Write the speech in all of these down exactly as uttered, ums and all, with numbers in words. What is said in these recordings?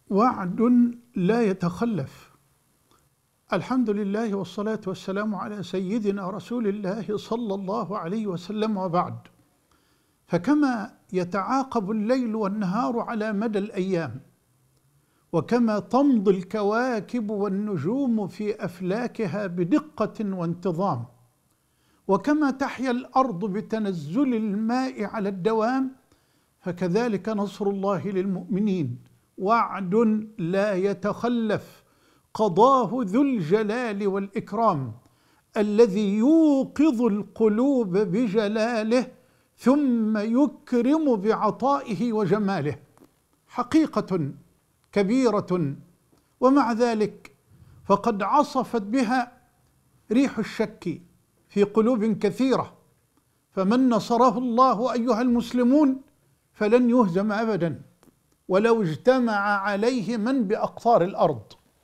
وعد لا يتخلف. الحمد لله والصلاة والسلام على سيدنا رسول الله صلى الله عليه وسلم، وبعد. فكما يتعاقب الليل والنهار على مدى الأيام، وكما تمضي الكواكب والنجوم في أفلاكها بدقة وانتظام، وكما تحيا الأرض بتنزل الماء على الدوام، فكذلك نصر الله للمؤمنين وعد لا يتخلف، قضاه ذو الجلال والإكرام الذي يوقظ القلوب بجلاله ثم يكرم بعطائه وجماله. حقيقة كبيرة، ومع ذلك فقد عصفت بها ريح الشك في قلوب كثيرة، فمن نصره الله أيها المسلمون فلن يهزم أبدا ولو اجتمع عليه من بأقطار الأرض،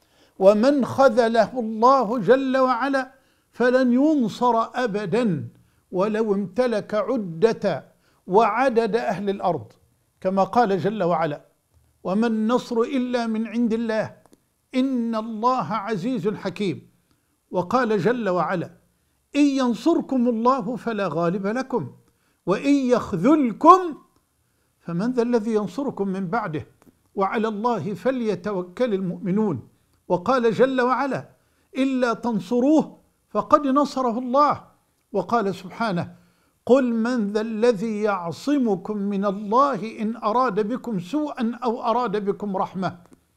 ومن خذله الله جل وعلا فلن ينصر أبدا ولو امتلك عدة وعدد أهل الأرض، كما قال جل وعلا: وما النصر إلا من عند الله إن الله عزيز حكيم. وقال جل وعلا: إن ينصركم الله فلا غالب لكم وإن يخذلكم فمن ذا الذي ينصركم من بعده وعلى الله فليتوكل المؤمنون. وقال جل وعلا: إلا تنصروه فقد نصره الله. وقال سبحانه: قل من ذا الذي يعصمكم من الله إن أراد بكم سوءا أو أراد بكم رحمة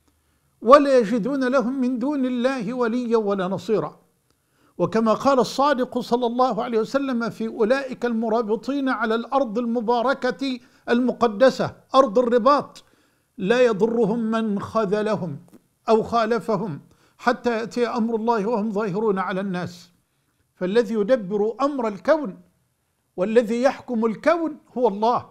ولا يجدون لهم من دون الله وليا ولا نصيرا. وكما قال الصادق صلى الله عليه وسلم في أولئك المرابطين على الأرض المباركة المقدسة أرض الرباط: لا يضرهم من خذلهم أو خالفهم حتى يأتي أمر الله وهم ظاهرون على الناس. فالذي يدبر أمر الكون والذي يحكم الكون هو الله.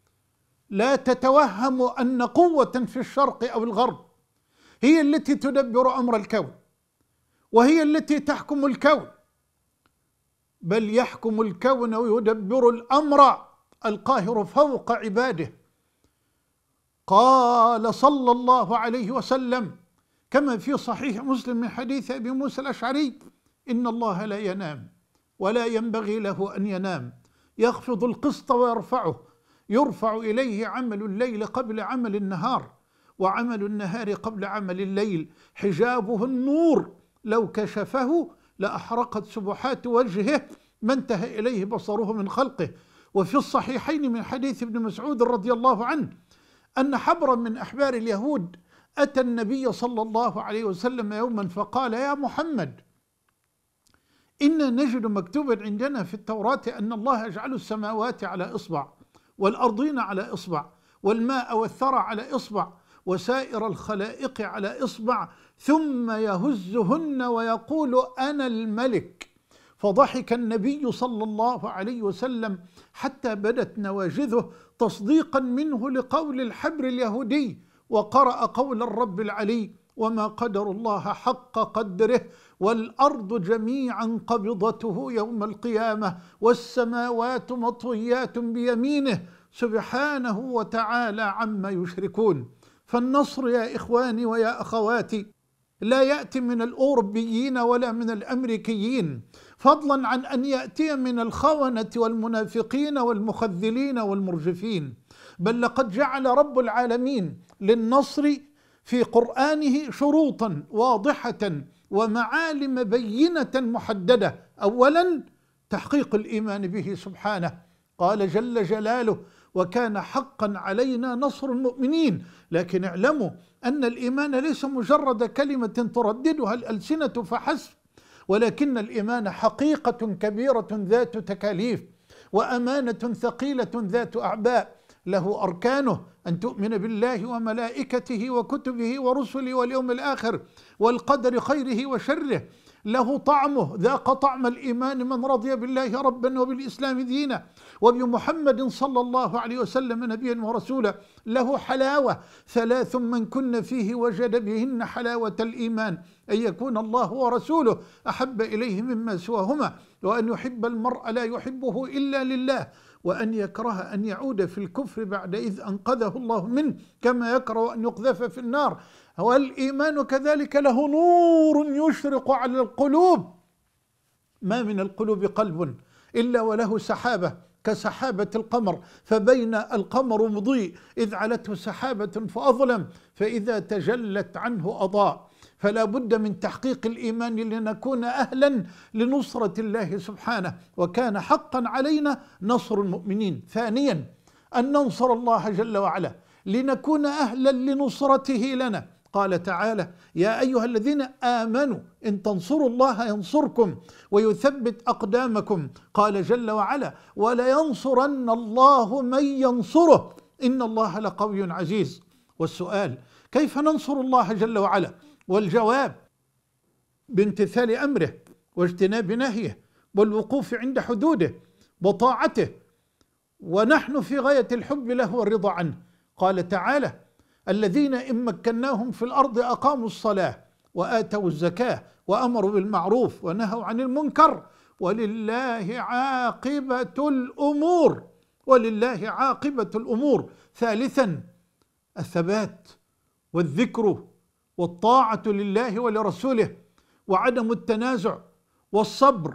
لا تتوهم أن قوة في الشرق أو الغرب هي التي تدبر أمر الكون وهي التي تحكم الكون، بل يحكم الكون ويدبر الأمر القاهر فوق عباده. قال صلى الله عليه وسلم كما في صحيح مسلم من حديث أبي موسى الأشعري: إن الله لا ينام ولا ينبغي له أن ينام، يخفض القسط ويرفعه، يرفع إليه عمل الليل قبل عمل النهار وعمل النهار قبل عمل الليل، حجابه النور لو كشفه لأحرقت سبحات وجهه ما انتهى إليه بصره من خلقه. وفي الصحيحين من حديث ابن مسعود رضي الله عنه أن حبرا من أحبار اليهود أتى النبي صلى الله عليه وسلم يوما فقال: يا محمد، إنا نجد مكتوبا عندنا في التوراة أن الله يجعل السماوات على إصبع والأرضين على إصبع والماء والثرى على إصبع وسائر الخلائق على إصبع ثم يهزهن ويقول: أنا الملك. فضحك النبي صلى الله عليه وسلم حتى بدت نواجذه تصديقا منه لقول الحبر اليهودي، وقرأ قول الرب العلي: وما قدر الله حق قدره والأرض جميعا قبضته يوم القيامة والسماوات مطويات بيمينه سبحانه وتعالى عما يشركون. فالنصر يا إخواني ويا أخواتي لا يأتي من الأوروبيين ولا من الأمريكيين، فضلا عن أن يأتي من الخونة والمنافقين والمخذلين والمرجفين، بل لقد جعل رب العالمين للنصر في قرآنه شروطا واضحة ومعالم بينة محددة. أولا تحقيق الإيمان به سبحانه، قال جل جلاله: وكان حقا علينا نصر المؤمنين. لكن اعلموا أن الإيمان ليس مجرد كلمة ترددها الألسنة فحسب، ولكن الإيمان حقيقة كبيرة ذات تكاليف وأمانة ثقيلة ذات أعباء، له أركانه: أن تؤمن بالله وملائكته وكتبه ورسله واليوم الآخر والقدر خيره وشره، له طعمه: ذاق طعم الإيمان من رضي بالله ربا وبالإسلام دينا وبمحمد صلى الله عليه وسلم نبيا ورسولا، له حلاوة: ثلاث من كن فيه وجد بهن حلاوة الإيمان، أن يكون الله ورسوله أحب إليه مما سواهما، وأن يحب المرء لا يحبه إلا لله، وأن يكره أن يعود في الكفر بعد إذ أنقذه الله منه، كما يكره أن يقذف في النار. والإيمان كذلك له نور يشرق على القلوب، ما من القلوب قلب إلا وله سحابة كسحابة القمر، فبين القمر مضيء إذ علته سحابة فأظلم، فإذا تجلت عنه أضاء. فلا بد من تحقيق الإيمان لنكون أهلا لنصرة الله سبحانه، وكان حقا علينا نصر المؤمنين. ثانيا أن ننصر الله جل وعلا لنكون أهلا لنصرته لنا. قال تعالى: يا أيها الذين آمنوا إن تنصروا الله ينصركم ويثبت أقدامكم. قال جل وعلا: ولينصرن الله من ينصره إن الله لقوي عزيز. والسؤال: كيف ننصر الله جل وعلا؟ والجواب: بامتثال أمره واجتناب نهيه والوقوف عند حدوده وطاعته، ونحن في غاية الحب له والرضا عنه. قال تعالى: الذين إن مكناهم في الأرض أقاموا الصلاة وآتوا الزكاة وأمروا بالمعروف ونهوا عن المنكر ولله عاقبة الأمور. ولله عاقبة الأمور. ثالثا الثبات والذكر والطاعة لله ولرسوله وعدم التنازع والصبر.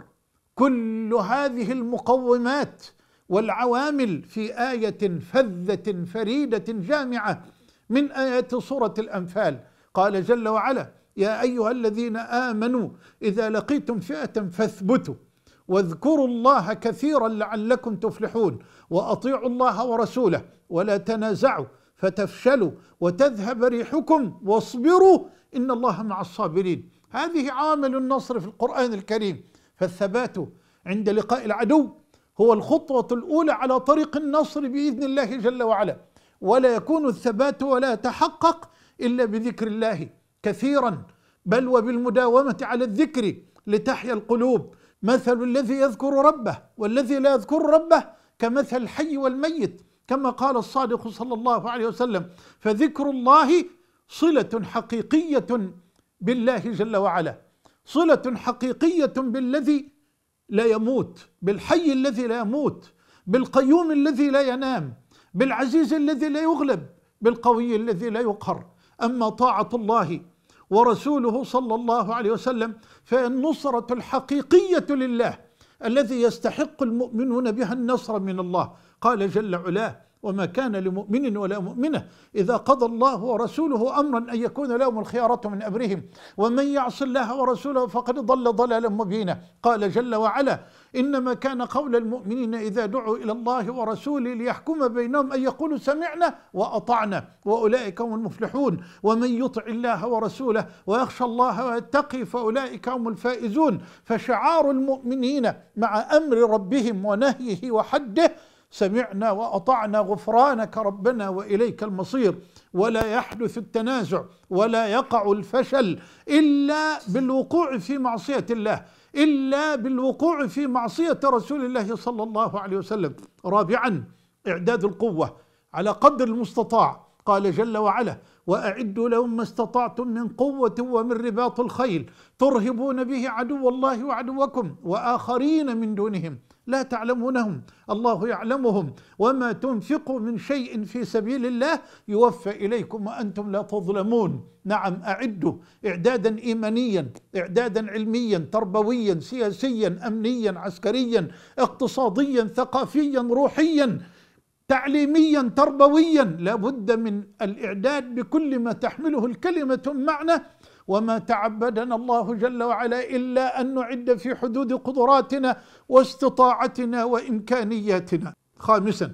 كل هذه المقومات والعوامل في آية فذة فريدة جامعة من آيات سورة الأنفال. قال جل وعلا: يا أيها الذين آمنوا إذا لقيتم فئة فاثبتوا واذكروا الله كثيرا لعلكم تفلحون وأطيعوا الله ورسوله ولا تنازعوا فتفشلوا وتذهب ريحكم واصبروا إن الله مع الصابرين. هذه عامل النصر في القرآن الكريم. فالثبات عند لقاء العدو هو الخطوة الأولى على طريق النصر بإذن الله جل وعلا، ولا يكون الثبات ولا يتحقق إلا بذكر الله كثيرا، بل وبالمداومة على الذكر لتحيا القلوب. مثل الذي يذكر ربه والذي لا يذكر ربه كمثل الحي والميت، كما قال الصادق صلى الله عليه وسلم. فذكر الله صلة حقيقية بالله جل وعلا، صلة حقيقية بالذي لا يموت، بالحي الذي لا يموت، بالقيوم الذي لا ينام، بالعزيز الذي لا يغلب، بالقوي الذي لا يقهر. أما طاعة الله ورسوله صلى الله عليه وسلم فالنصرة الحقيقية لله الذي يستحق المؤمنون بها النصر من الله. قال جل علاه: وما كان لمؤمن ولا مؤمنة إذا قضى الله ورسوله أمرا أن يكون لهم الخيارة من أمرهم ومن يعص الله ورسوله فقد ضل ضلالا مبينا. قال جل وعلا: إنما كان قول المؤمنين إذا دعوا إلى الله ورسوله ليحكم بينهم أن يقولوا سمعنا وأطعنا وأولئك هم المفلحون ومن يطع الله ورسوله ويخشى الله ويتقي فأولئك هم الفائزون. فشعار المؤمنين مع أمر ربهم ونهيه وحده: سمعنا وأطعنا غفرانك ربنا وإليك المصير. ولا يحدث التنازع ولا يقع الفشل إلا بالوقوع في معصية الله، إلا بالوقوع في معصية رسول الله صلى الله عليه وسلم. رابعا إعداد القوة على قدر المستطاع. قال جل وعلا: وأعدوا لهم ما استطعتم من قوة ومن رباط الخيل ترهبون به عدو الله وعدوكم وآخرين من دونهم لا تعلمونهم الله يعلمهم وما تنفقوا من شيء في سبيل الله يوفى إليكم وأنتم لا تظلمون. نعم، أعدوا إعدادا إيمانيا، إعدادا علميا، تربويا، سياسيا، أمنيا، عسكريا، اقتصاديا، ثقافيا، روحيا، تعليميا، تربويا. لا بد من الإعداد بكل ما تحمله الكلمة معنى. وما تعبدنا الله جل وعلا إلا أن نعد في حدود قدراتنا واستطاعتنا وإمكانياتنا. خامسا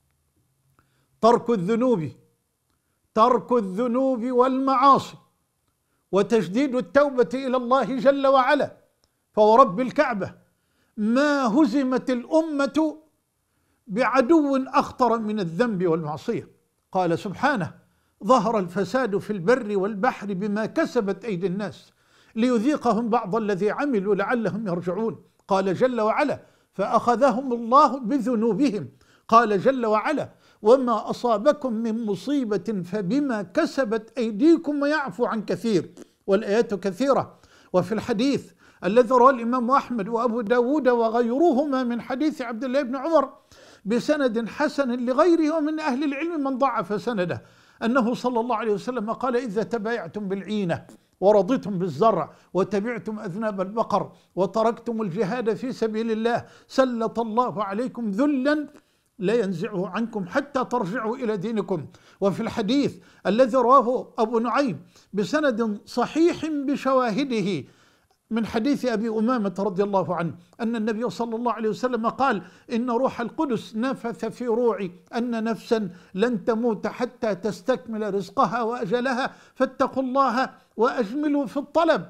ترك الذنوب ترك الذنوب والمعاصي وتجديد التوبة إلى الله جل وعلا. فورب الكعبة ما هزمت الأمة بعدو أخطر من الذنب والمعصية. قال سبحانه: ظهر الفساد في البر والبحر بما كسبت أيدي الناس ليذيقهم بعض الذي عملوا لعلهم يرجعون. قال جل وعلا: فأخذهم الله بذنوبهم. قال جل وعلا: وما أصابكم من مصيبة فبما كسبت أيديكم ويعفو عن كثير. والآيات كثيرة. وفي الحديث الذي رواه الإمام أحمد وأبو داود وغيرهما من حديث عبد الله بن عمر بسند حسن لغيره، ومن أهل العلم من ضعف سنده، أنه صلى الله عليه وسلم قال: إذا تبايعتم بالعينة ورضيتم بالزرع وتبعتم أذناب البقر وتركتم الجهاد في سبيل الله سلط الله عليكم ذلا لا ينزعه عنكم حتى ترجعوا إلى دينكم. وفي الحديث الذي رواه أبو نعيم بسند صحيح بشواهده من حديث أبي أمامة رضي الله عنه أن النبي صلى الله عليه وسلم قال: إن روح القدس نفث في روعي أن نفسا لن تموت حتى تستكمل رزقها وأجلها، فاتقوا الله وأجملوا في الطلب،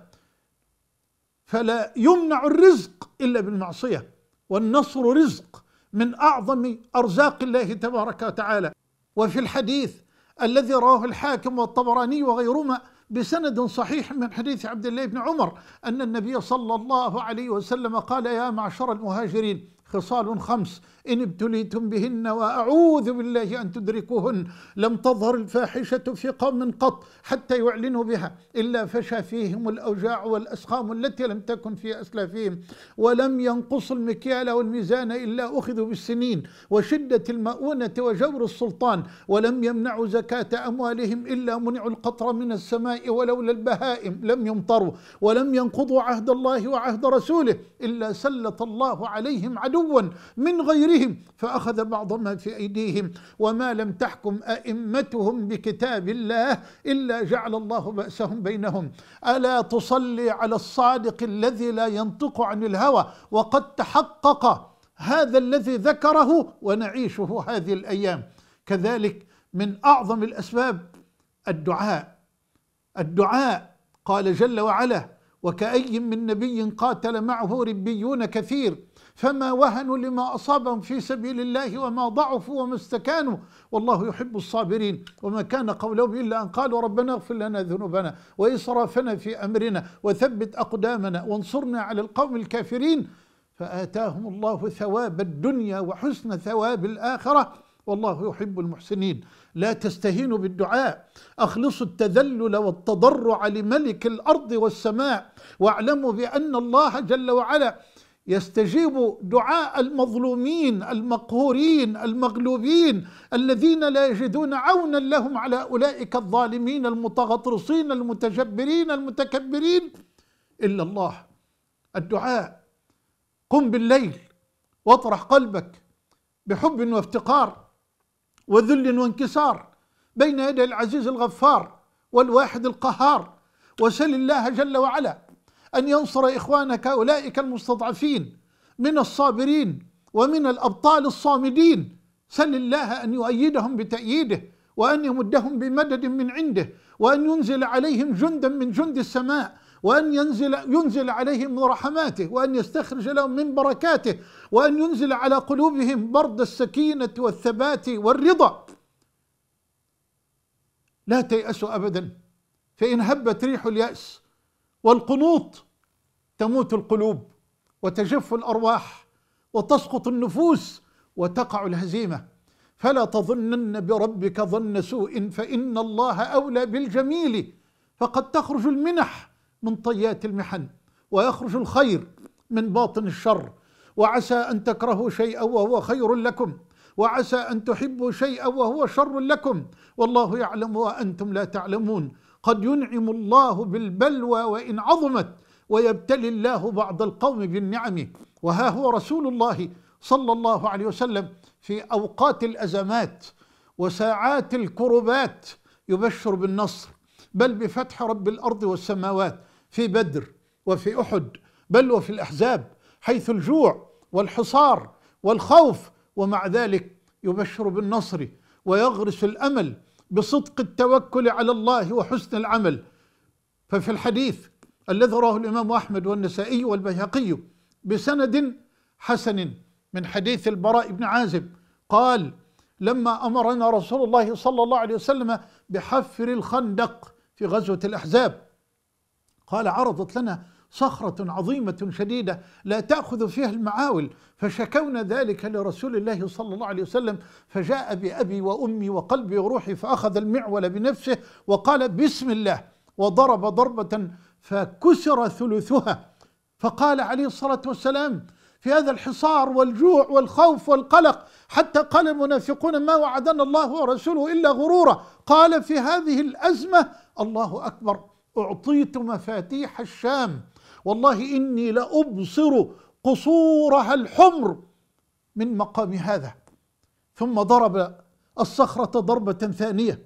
فلا يمنع الرزق إلا بالمعصية، والنصر رزق من أعظم أرزاق الله تبارك وتعالى. وفي الحديث الذي رواه الحاكم والطبراني وغيرهما بسند صحيح من حديث عبد الله بن عمر أن النبي صلى الله عليه وسلم قال: يا معشر المهاجرين، خصال خمس إن ابتليتم بهن وأعوذ بالله أن تدركوهن، لم تظهر الفاحشة في قوم قط حتى يعلنوا بها إلا فشى فيهم الأوجاع والأسقام التي لم تكن في أسلافهم، ولم ينقصوا المكيال والميزان إلا أخذوا بالسنين وشدة المؤونة وجور السلطان، ولم يمنعوا زكاة أموالهم إلا منعوا القطر من السماء ولولا البهائم لم يمطروا، ولم ينقضوا عهد الله وعهد رسوله إلا سلط الله عليهم عدوا من غيرهم فأخذ بعض ما في أيديهم، وما لم تحكم أئمتهم بكتاب الله إلا جعل الله بأسهم بينهم. ألا تصلي على الصادق الذي لا ينطق عن الهوى وقد تحقق هذا الذي ذكره ونعيشه هذه الأيام. كذلك من أعظم الأسباب الدعاء. الدعاء قال جل وعلا: وكأي من نبي قاتل معه ربيون كثير فما وهنوا لما أصابهم في سبيل الله وما ضعفوا وما استكانوا والله يحب الصابرين، وما كان قولهم إلا أن قالوا ربنا اغفر لنا ذنوبنا وإسرافنا في أمرنا وثبت أقدامنا وانصرنا على القوم الكافرين، فآتاهم الله ثواب الدنيا وحسن ثواب الآخرة والله يحب المحسنين. لا تستهينوا بالدعاء، أخلصوا التذلل والتضرع لملك الأرض والسماء، واعلموا بأن الله جل وعلا يستجيب دعاء المظلومين المقهورين المغلوبين الذين لا يجدون عونا لهم على أولئك الظالمين المتغطرسين المتجبرين المتكبرين إلا الله. الدعاء، قم بالليل واطرح قلبك بحب وافتقار وذل وانكسار بين يدي العزيز الغفار والواحد القهار، وسل الله جل وعلا أن ينصر إخوانك أولئك المستضعفين من الصابرين ومن الأبطال الصامدين. سل الله أن يؤيدهم بتأييده، وأن يمدهم بمدد من عنده، وأن ينزل عليهم جندا من جند السماء، وأن ينزل, ينزل عليهم من رحماته، وأن يستخرج لهم من بركاته، وأن ينزل على قلوبهم برد السكينة والثبات والرضا. لا تيأسوا أبدا، فإن هبت ريح اليأس والقنوط تموت القلوب وتجف الأرواح وتسقط النفوس وتقع الهزيمة. فلا تظنن بربك ظن سوء فإن الله أولى بالجميل، فقد تخرج المنح من طيات المحن ويخرج الخير من باطن الشر. وعسى أن تكرهوا شيئا وهو خير لكم، وعسى أن تحبوا شيئا وهو شر لكم، والله يعلم وأنتم لا تعلمون. قد ينعم الله بالبلوى وإن عظمت، ويبتلي الله بعض القوم بالنعم. وها هو رسول الله صلى الله عليه وسلم في أوقات الأزمات وساعات الكربات يبشر بالنصر، بل بفتح رب الأرض والسماوات، في بدر وفي أحد، بل وفي الأحزاب، حيث الجوع والحصار والخوف، ومع ذلك يبشر بالنصر ويغرس الأمل بصدق التوكل على الله وحسن العمل. ففي الحديث الذي رواه الإمام أحمد والنسائي والبيهقي بسند حسن من حديث البراء بن عازب قال: لما أمرنا رسول الله صلى الله عليه وسلم بحفر الخندق في غزوة الأحزاب، قال: عرضت لنا صخرة عظيمة شديدة لا تأخذ فيها المعاول، فشكونا ذلك لرسول الله صلى الله عليه وسلم، فجاء بأبي وأمي وقلبي وروحي فأخذ المعول بنفسه وقال: بسم الله، وضرب ضربة فكسر ثلثها. فقال عليه الصلاة والسلام: في هذا الحصار والجوع والخوف والقلق حتى قال المنافقون ما وعدنا الله ورسوله إلا غرورا. قال في هذه الأزمة الله أكبر أعطيت مفاتيح الشام والله إني لأبصر قصورها الحمر من مقام هذا. ثم ضرب الصخرة ضربة ثانية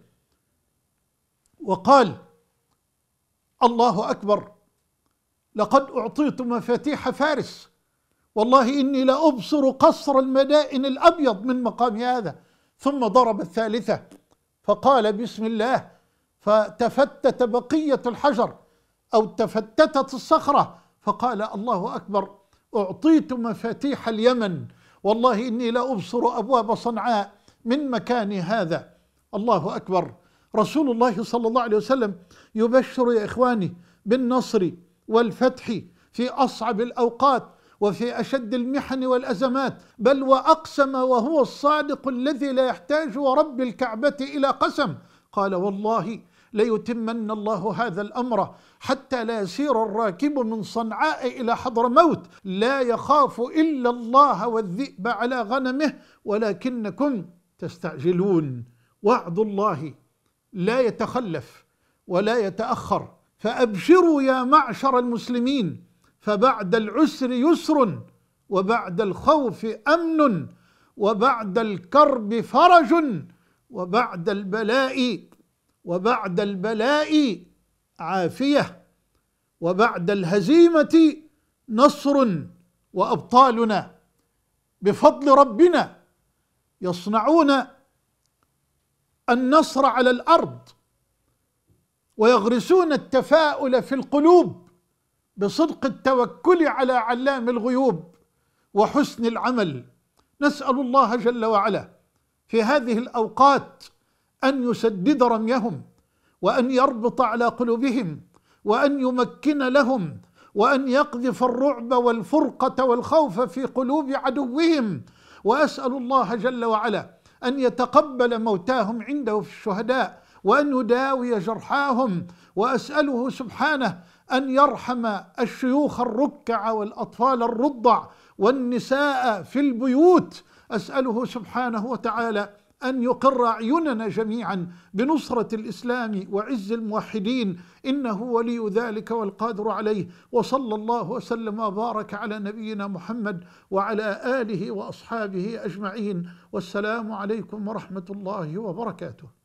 وقال الله أكبر لقد أعطيت مفاتيح فارس والله إني لأبصر قصر المدائن الأبيض من مقام هذا. ثم ضرب الثالثة فقال بسم الله فتفتت بقية الحجر أو تفتتت الصخرة فقال الله أكبر أعطيت مفاتيح اليمن والله إني لأبصر أبواب صنعاء من مكان هذا. الله أكبر. رسول الله صلى الله عليه وسلم يبشر يا إخواني بالنصر والفتح في أصعب الأوقات وفي أشد المحن والأزمات، بل وأقسم وهو الصادق الذي لا يحتاج ورب الكعبة إلى قسم، قال والله ليتمن الله هذا الأمر حتى لا يسير الراكب من صنعاء إلى حضرموت لا يخاف إلا الله والذئب على غنمه ولكنكم تستعجلون. وعد الله لا يتخلف ولا يتأخر، فأبشروا يا معشر المسلمين، فبعد العسر يسر وبعد الخوف أمن وبعد الكرب فرج وبعد البلاء وبعد البلاء عافية وبعد الهزيمة نصر. وأبطالنا بفضل ربنا يصنعون النصر على الأرض ويغرسون التفاؤل في القلوب بصدق التوكل على علام الغيوب وحسن العمل. نسأل الله جل وعلا في هذه الأوقات أن يسدد رميهم وأن يربط على قلوبهم وأن يمكن لهم وأن يقذف الرعب والفرقة والخوف في قلوب عدوهم. وأسأل الله جل وعلا أن يتقبل موتاهم عنده في الشهداء وأن يداوي جرحاهم. وأسأله سبحانه أن يرحم الشيوخ الركع والأطفال الرضع والنساء في البيوت. أسأله سبحانه وتعالى أن يقر أعيننا جميعا بنصرة الإسلام وعز الموحدين، إنه ولي ذلك والقادر عليه. وصلى الله وسلم وبارك على نبينا محمد وعلى آله وأصحابه أجمعين، والسلام عليكم ورحمة الله وبركاته.